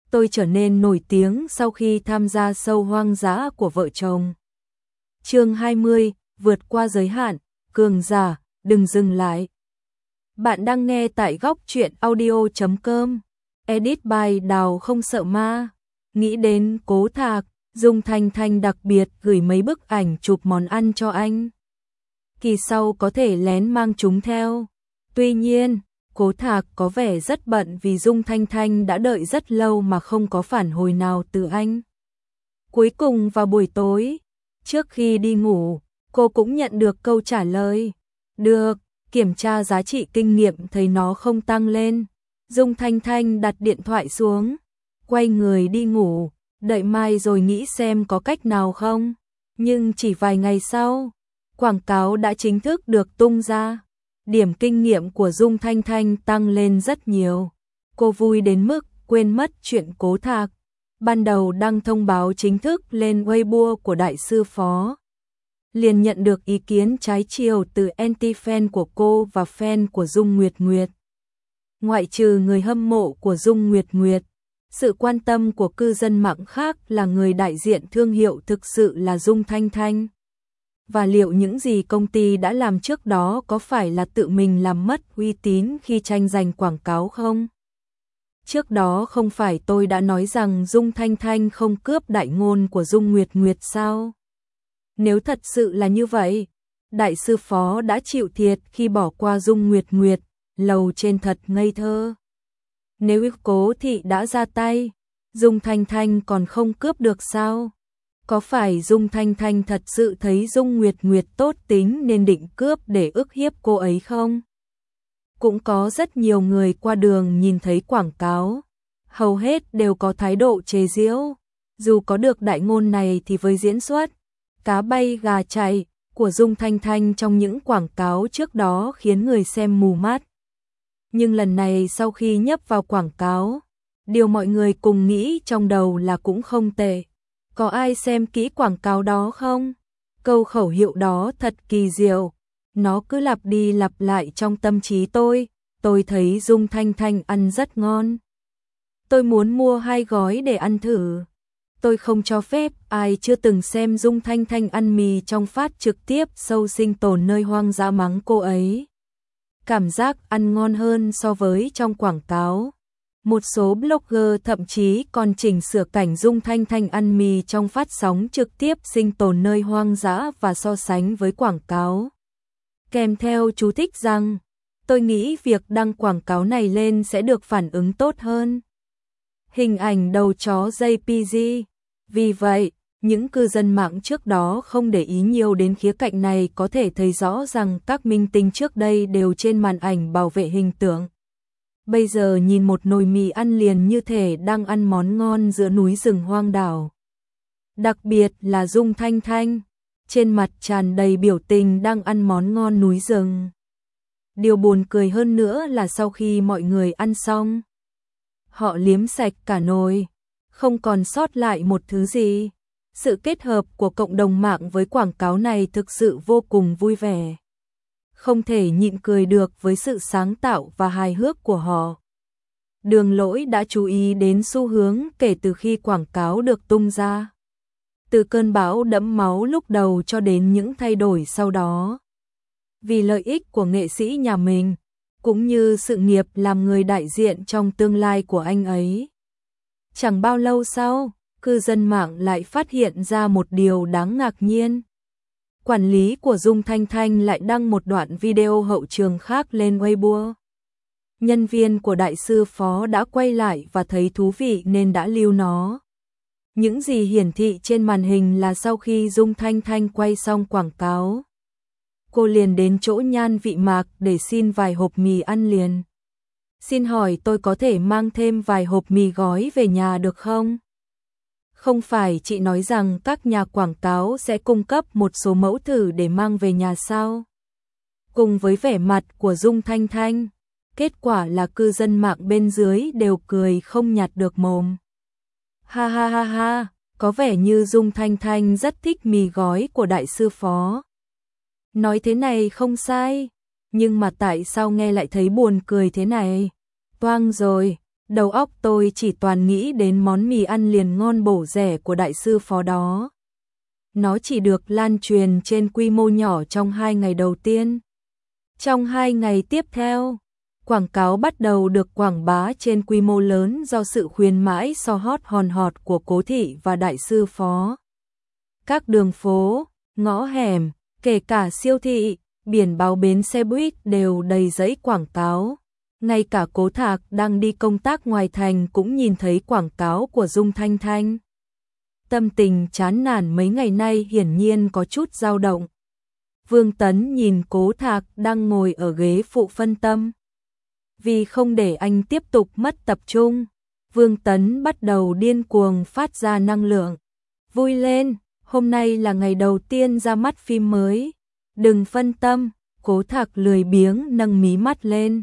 tôi trở nên nổi tiếng sau khi tham gia show hoang dã của vợ chồng. Chương 20, vượt qua giới hạn, cường giả, đừng dừng lại. Bạn đang nghe tại góc truyện audio.com. Edit by Đào không sợ ma. Nghĩ đến Cố Thạc, Dung Thanh Thanh đặc biệt gửi mấy bức ảnh chụp món ăn cho anh. Kỳ sau có thể lén mang chúng theo. Tuy nhiên, Cố Thạc có vẻ rất bận vì Dung Thanh Thanh đã đợi rất lâu mà không có phản hồi nào từ anh. Cuối cùng vào buổi tối, trước khi đi ngủ, cô cũng nhận được câu trả lời. Được, kiểm tra giá trị kinh nghiệm thấy nó không tăng lên. Dung Thanh Thanh đặt điện thoại xuống, quay người đi ngủ, đợi mai rồi nghĩ xem có cách nào không. Nhưng chỉ vài ngày sau, quảng cáo đã chính thức được tung ra. Điểm kinh nghiệm của Dung Thanh Thanh tăng lên rất nhiều. Cô vui đến mức quên mất chuyện Cố Thạc. Ban đầu đăng thông báo chính thức lên Weibo của đại sư Phó, liền nhận được ý kiến trái chiều từ anti-fan của cô và fan của Dung Nguyệt Nguyệt. Ngoại trừ người hâm mộ của Dung Nguyệt Nguyệt, sự quan tâm của cư dân mạng khác là người đại diện thương hiệu thực sự là Dung Thanh Thanh. Và liệu những gì công ty đã làm trước đó có phải là tự mình làm mất uy tín khi tranh giành quảng cáo không? Trước đó không phải tôi đã nói rằng Dung Thanh Thanh không cướp đại ngôn của Dung Nguyệt Nguyệt sao? Nếu thật sự là như vậy, đại sư Phó đã chịu thiệt khi bỏ qua Dung Nguyệt Nguyệt, lầu trên thật ngây thơ. Nếu Cố thị đã ra tay, Dung Thanh Thanh còn không cướp được sao? Có phải Dung Thanh Thanh thật sự thấy Dung Nguyệt Nguyệt tốt tính nên định cướp để ức hiếp cô ấy không? Cũng có rất nhiều người qua đường nhìn thấy quảng cáo, hầu hết đều có thái độ chế giễu. Dù có được đại ngôn này thì với diễn xuất cá bay gà chạy của Dung Thanh Thanh trong những quảng cáo trước đó khiến người xem mù mắt. Nhưng lần này sau khi nhấp vào quảng cáo, điều mọi người cùng nghĩ trong đầu là cũng không tệ. Có ai xem kỹ quảng cáo đó không? Câu khẩu hiệu đó thật kỳ diệu. Nó cứ lặp đi lặp lại trong tâm trí tôi thấy Dung Thanh Thanh ăn rất ngon. Tôi muốn mua 2 gói để ăn thử. Tôi không cho phép ai chưa từng xem Dung Thanh Thanh ăn mì trong phát trực tiếp show sinh tồn nơi hoang dã mắng cô ấy. Cảm giác ăn ngon hơn so với trong quảng cáo. Một số blogger thậm chí còn chỉnh sửa cảnh Dung Thanh Thanh ăn mì trong phát sóng trực tiếp sinh tồn nơi hoang dã và so sánh với quảng cáo. Kèm theo chú thích rằng, tôi nghĩ việc đăng quảng cáo này lên sẽ được phản ứng tốt hơn. Hình ảnh đầu chó JPG. Vì vậy, những cư dân mạng trước đó không để ý nhiều đến khía cạnh này có thể thấy rõ rằng các minh tinh trước đây đều trên màn ảnh bảo vệ hình tượng. Bây giờ nhìn một nồi mì ăn liền như thể đang ăn món ngon giữa núi rừng hoang đảo. Đặc biệt là Dung Thanh Thanh, trên mặt tràn đầy biểu tình đang ăn món ngon núi rừng. Điều buồn cười hơn nữa là sau khi mọi người ăn xong, họ liếm sạch cả nồi, không còn sót lại một thứ gì. Sự kết hợp của cộng đồng mạng với quảng cáo này thực sự vô cùng vui vẻ. Không thể nhịn cười được với sự sáng tạo và hài hước của họ. Đường Lỗi đã chú ý đến xu hướng kể từ khi quảng cáo được tung ra. Từ cơn bão đẫm máu lúc đầu cho đến những thay đổi sau đó. Vì lợi ích của nghệ sĩ nhà mình, cũng như sự nghiệp làm người đại diện trong tương lai của anh ấy. Chẳng bao lâu sau, cư dân mạng lại phát hiện ra một điều đáng ngạc nhiên. Quản lý của Dung Thanh Thanh lại đăng một đoạn video hậu trường khác lên Weibo. Nhân viên của đại sư Phó đã quay lại và thấy thú vị nên đã lưu nó. Những gì hiển thị trên màn hình là sau khi Dung Thanh Thanh quay xong quảng cáo, cô liền đến chỗ Nhan Vị Mạc để xin vài hộp mì ăn liền. Xin hỏi tôi có thể mang thêm vài hộp mì gói về nhà được không? Không phải chị nói rằng các nhà quảng cáo sẽ cung cấp một số mẫu thử để mang về nhà sao? Cùng với vẻ mặt của Dung Thanh Thanh, kết quả là cư dân mạng bên dưới đều cười không nhạt được mồm. Ha ha ha ha, có vẻ như Dung Thanh Thanh rất thích mì gói của đại sư Phó. Nói thế này không sai, nhưng mà tại sao nghe lại thấy buồn cười thế này? Toang rồi, Đầu óc tôi chỉ toàn nghĩ đến món mì ăn liền ngon bổ rẻ của đại sư phó đó. Nó chỉ được lan truyền trên quy mô nhỏ trong 2 ngày đầu tiên. Trong 2 ngày tiếp theo, quảng cáo bắt đầu được quảng bá trên quy mô lớn do sự khuyến mãi so hot hòn hot của Cố Thị và đại sư phó. Các đường phố, ngõ hẻm, kể cả siêu thị, biển báo bến xe buýt đều đầy giấy quảng cáo. Ngay cả Cố Thạc đang đi công tác ngoài thành cũng nhìn thấy quảng cáo của Dung Thanh Thanh. Tâm tình chán nản mấy ngày nay hiển nhiên có chút dao động. Vương Tấn nhìn Cố Thạc đang ngồi ở ghế phụ phân tâm. Vì không để anh tiếp tục mất tập trung, Vương Tấn bắt đầu điên cuồng phát ra năng lượng. Vui lên, hôm nay là ngày đầu tiên ra mắt phim mới. Đừng phân tâm, Cố Thạc lười biếng nâng mí mắt lên.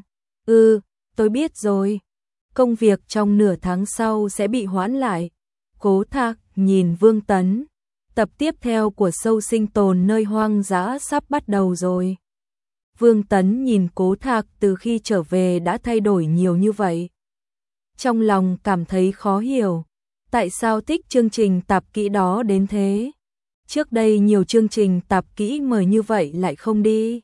Tôi biết rồi. Công việc trong nửa tháng sau sẽ bị hoãn lại. Cố Thạc nhìn Vương Tấn. Tập tiếp theo của show sinh tồn nơi hoang dã sắp bắt đầu rồi. Vương Tấn nhìn Cố Thạc từ khi trở về đã thay đổi nhiều như vậy. Trong lòng cảm thấy khó hiểu. Tại sao thích chương trình tạp kỹ đó đến thế? Trước đây nhiều chương trình tạp kỹ mời như vậy lại không đi.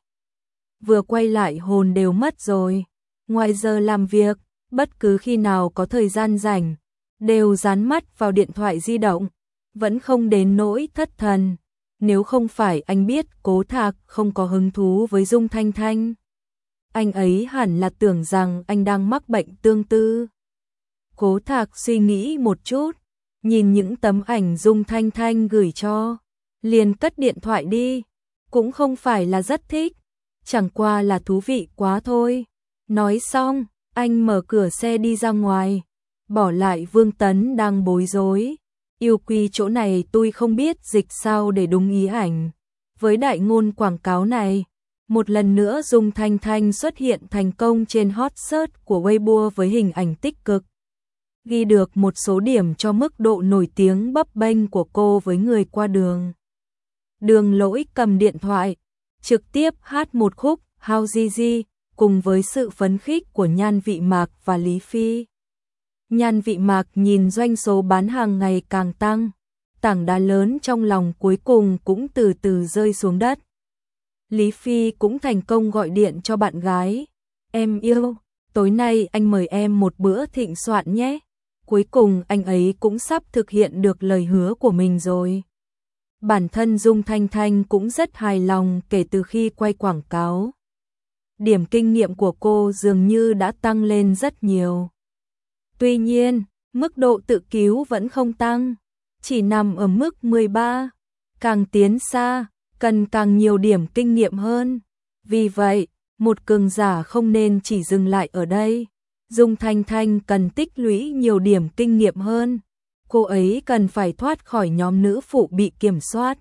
Vừa quay lại hồn đều mất rồi. Ngoài giờ làm việc, bất cứ khi nào có thời gian rảnh, đều dán mắt vào điện thoại di động, vẫn không đến nỗi thất thần. Nếu không phải anh biết Cố Thạc không có hứng thú với Dung Thanh Thanh, anh ấy hẳn là tưởng rằng anh đang mắc bệnh tương tư. Cố Thạc suy nghĩ một chút, nhìn những tấm ảnh Dung Thanh Thanh gửi cho, liền cất điện thoại đi, cũng không phải là rất thích, chẳng qua là thú vị quá thôi. Nói xong, anh mở cửa xe đi ra ngoài, bỏ lại Vương Tấn đang bối rối. Yêu quy chỗ này tôi không biết dịch sao để đúng ý ảnh. Với đại ngôn quảng cáo này, một lần nữa Dung Thanh Thanh xuất hiện thành công trên hot search của Weibo với hình ảnh tích cực. Ghi được một số điểm cho mức độ nổi tiếng bấp bênh của cô với người qua đường. Đường Lỗi cầm điện thoại, trực tiếp hát một khúc How Gigi cùng với sự phấn khích của Nhan Vị Mạc và Lý Phi. Nhan Vị Mạc nhìn doanh số bán hàng ngày càng tăng, tảng đá lớn trong lòng cuối cùng cũng từ từ rơi xuống đất. Lý Phi cũng thành công gọi điện cho bạn gái. Em yêu, tối nay anh mời em một bữa thịnh soạn nhé. Cuối cùng anh ấy cũng sắp thực hiện được lời hứa của mình rồi. Bản thân Dung Thanh Thanh cũng rất hài lòng kể từ khi quay quảng cáo. Điểm kinh nghiệm của cô dường như đã tăng lên rất nhiều. Tuy nhiên, mức độ tự cứu vẫn không tăng, chỉ nằm ở mức 13. Càng tiến xa, cần càng nhiều điểm kinh nghiệm hơn. Vì vậy, một cường giả không nên chỉ dừng lại ở đây. Dung Thanh Thanh cần tích lũy nhiều điểm kinh nghiệm hơn. Cô ấy cần phải thoát khỏi nhóm nữ phụ bị kiểm soát.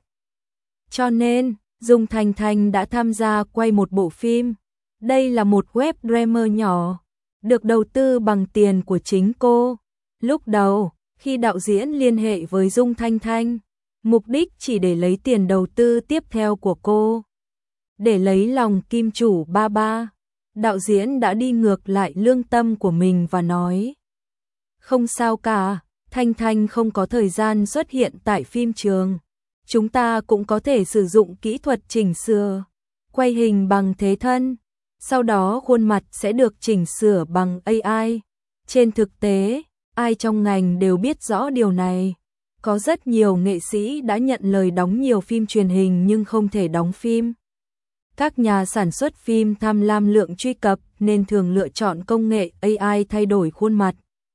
Cho nên, Dung Thanh Thanh đã tham gia quay một bộ phim. Đây là một web drama nhỏ, được đầu tư bằng tiền của chính cô. Lúc đầu, khi đạo diễn liên hệ với Dung Thanh Thanh, mục đích chỉ để lấy tiền đầu tư tiếp theo của cô. Để lấy lòng kim chủ ba ba, đạo diễn đã đi ngược lại lương tâm của mình và nói: không sao cả, Thanh Thanh không có thời gian xuất hiện tại phim trường. Chúng ta cũng có thể sử dụng kỹ thuật chỉnh sửa, quay hình bằng thế thân. Sau đó khuôn mặt sẽ được chỉnh sửa bằng AI. Trên thực tế, ai trong ngành đều biết rõ điều này. Có rất nhiều nghệ sĩ đã nhận lời đóng nhiều phim truyền hình nhưng không thể đóng phim. Các nhà sản xuất phim tham lam lượng truy cập nên thường lựa chọn công nghệ AI thay đổi khuôn mặt.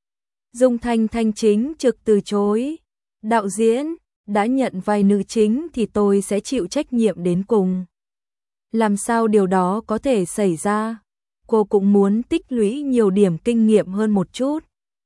Dung Thanh Thanh chính trực từ chối. Đạo diễn, đã nhận vai nữ chính thì tôi sẽ chịu trách nhiệm đến cùng. Làm sao điều đó có thể xảy ra? Cô cũng muốn tích lũy nhiều điểm kinh nghiệm hơn một chút.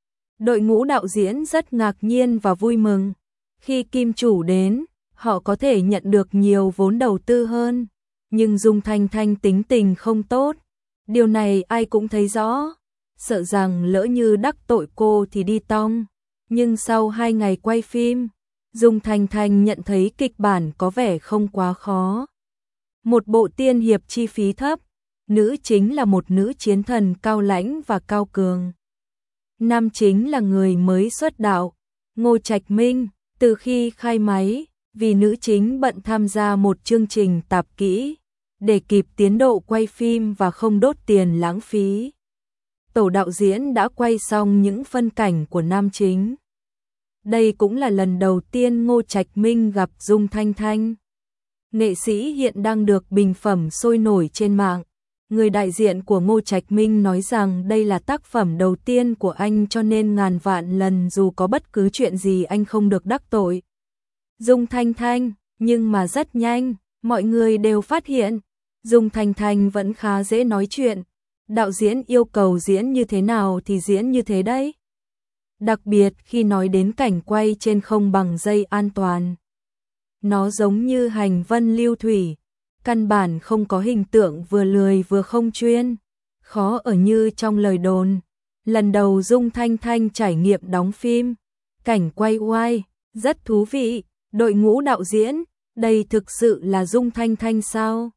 Đội ngũ đạo diễn rất ngạc nhiên và vui mừng. Khi kim chủ đến, họ có thể nhận được nhiều vốn đầu tư hơn. Nhưng Dung Thanh Thanh tính tình không tốt. Điều này ai cũng thấy rõ. Sợ rằng lỡ như đắc tội cô thì đi tong. Nhưng sau 2 ngày quay phim, Dung Thanh Thanh nhận thấy kịch bản có vẻ không quá khó. Một bộ tiên hiệp chi phí thấp, nữ chính là một nữ chiến thần cao lãnh và cao cường. Nam chính là người mới xuất đạo, Ngô Trạch Minh, từ khi khai máy, vì nữ chính bận tham gia một chương trình tạp kỹ, để kịp tiến độ quay phim và không đốt tiền lãng phí. Tổ đạo diễn đã quay xong những phân cảnh của nam chính. Đây cũng là lần đầu tiên Ngô Trạch Minh gặp Dung Thanh Thanh. Nghệ sĩ hiện đang được bình phẩm sôi nổi trên mạng. Người đại diện của Ngô Trạch Minh nói rằng đây là tác phẩm đầu tiên của anh cho nên ngàn vạn lần dù có bất cứ chuyện gì anh không được đắc tội Dung Thanh Thanh, nhưng mà rất nhanh, mọi người đều phát hiện, Dung Thanh Thanh vẫn khá dễ nói chuyện. Đạo diễn yêu cầu diễn như thế nào thì diễn như thế đấy. Đặc biệt khi nói đến cảnh quay trên không bằng dây an toàn. Nó giống như hành vân lưu thủy, căn bản không có hình tượng vừa lười vừa không chuyên, khó ở như trong lời đồn. Lần đầu Dung Thanh Thanh trải nghiệm đóng phim, cảnh quay oai, rất thú vị, đội ngũ đạo diễn, đây thực sự là Dung Thanh Thanh sao?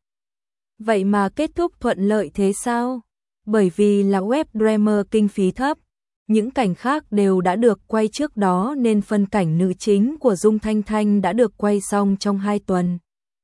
Vậy mà kết thúc thuận lợi thế sao? Bởi vì là web drama kinh phí thấp, những cảnh khác đều đã được quay trước đó nên phân cảnh nữ chính của Dung Thanh Thanh đã được quay xong trong 2 tuần.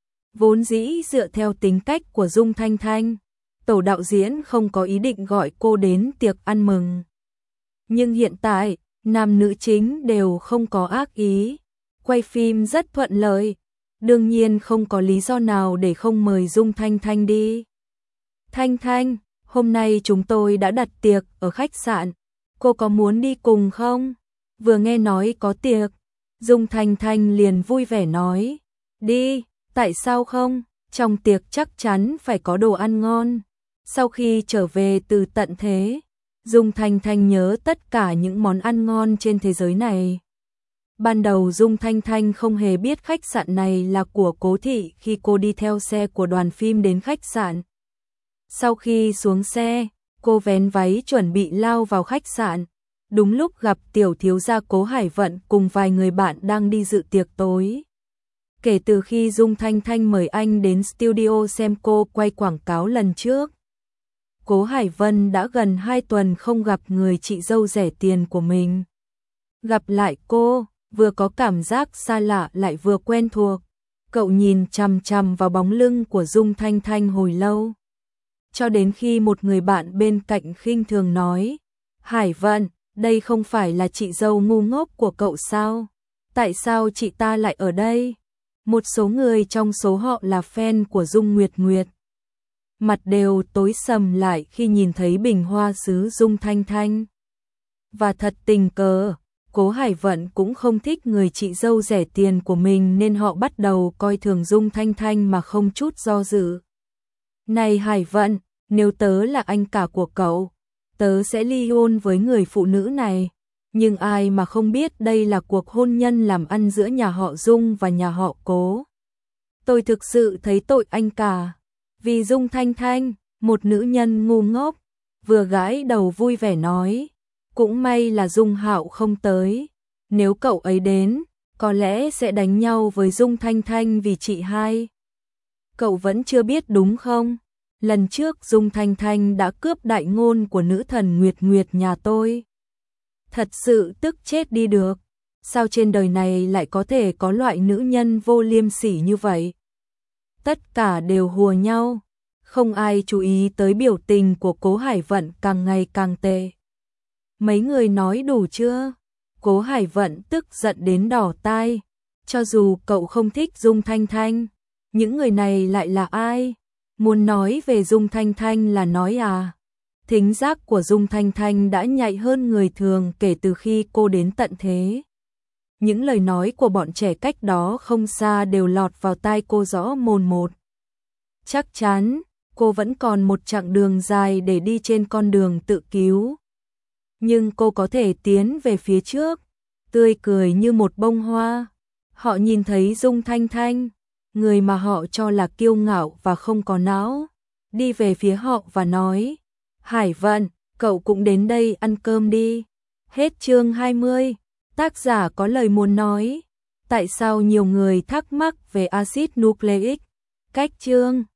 Vốn dĩ dựa theo tính cách của Dung Thanh Thanh, tổ đạo diễn không có ý định gọi cô đến tiệc ăn mừng. Nhưng hiện tại, nam nữ chính đều không có ác ý, quay phim rất thuận lợi, đương nhiên không có lý do nào để không mời Dung Thanh Thanh đi. Thanh Thanh, hôm nay chúng tôi đã đặt tiệc ở khách sạn, cô có muốn đi cùng không? Vừa nghe nói có tiệc, Dung Thanh Thanh liền vui vẻ nói, đi, tại sao không? Trong tiệc chắc chắn phải có đồ ăn ngon. Sau khi trở về từ tận thế, Dung Thanh Thanh nhớ tất cả những món ăn ngon trên thế giới này. Ban đầu Dung Thanh Thanh không hề biết khách sạn này là của Cố Thị khi cô đi theo xe của đoàn phim đến khách sạn. Sau khi xuống xe, cô vén váy chuẩn bị lao vào khách sạn. Đúng lúc gặp tiểu thiếu gia Cố Hải Vận cùng vài người bạn đang đi dự tiệc tối. Kể từ khi Dung Thanh Thanh mời anh đến studio xem cô quay quảng cáo lần trước, Cố Hải Vân đã gần 2 tuần không gặp người chị dâu rẻ tiền của mình. Gặp lại cô, vừa có cảm giác xa lạ lại vừa quen thuộc. Cậu nhìn chằm chằm vào bóng lưng của Dung Thanh Thanh hồi lâu. Cho đến khi một người bạn bên cạnh khinh thường nói, Hải Vân, đây không phải là chị dâu ngu ngốc của cậu sao? Tại sao chị ta lại ở đây? Một số người trong số họ là fan của Dung Nguyệt Nguyệt. Mặt đều tối sầm lại khi nhìn thấy bình hoa sứ Dung Thanh Thanh. Và thật tình cờ, Cố Hải Vận cũng không thích người chị dâu rẻ tiền của mình nên họ bắt đầu coi thường Dung Thanh Thanh mà không chút do dự. Này Hải Vận, nếu tớ là anh cả của cậu, tớ sẽ ly hôn với người phụ nữ này. Nhưng ai mà không biết đây là cuộc hôn nhân làm ăn giữa nhà họ Dung và nhà họ Cố. Tôi thực sự thấy tội anh cả. Vì Dung Thanh Thanh, một nữ nhân ngu ngốc, vừa gãi đầu vui vẻ nói, cũng may là Dung Hạo không tới, nếu cậu ấy đến, có lẽ sẽ đánh nhau với Dung Thanh Thanh vì chị hai. Cậu vẫn chưa biết đúng không? Lần trước Dung Thanh Thanh đã cướp đại ngôn của nữ thần Nguyệt Nguyệt nhà tôi. Thật sự tức chết đi được. Sao trên đời này lại có thể có loại nữ nhân vô liêm sỉ như vậy? Tất cả đều hùa nhau. Không ai chú ý tới biểu tình của Cố Hải Vận càng ngày càng tệ. Mấy người nói đủ chưa? Cố Hải Vận tức giận đến đỏ tai. Cho dù cậu không thích Dung Thanh Thanh, những người này lại là ai? Muốn nói về Dung Thanh Thanh là nói à? Thính giác của Dung Thanh Thanh đã nhạy hơn người thường kể từ khi cô đến tận thế. Những lời nói của bọn trẻ cách đó không xa đều lọt vào tai cô rõ mồn một. Chắc chắn, cô vẫn còn một chặng đường dài để đi trên con đường tự cứu. Nhưng cô có thể tiến về phía trước, tươi cười như một bông hoa. Họ nhìn thấy Dung Thanh Thanh, người mà họ cho là kiêu ngạo và không có não, đi về phía họ và nói, Hải Vận, cậu cũng đến đây ăn cơm đi. Hết chương 20, tác giả có lời muốn nói. Tại sao nhiều người thắc mắc về axit nucleic? Cách chương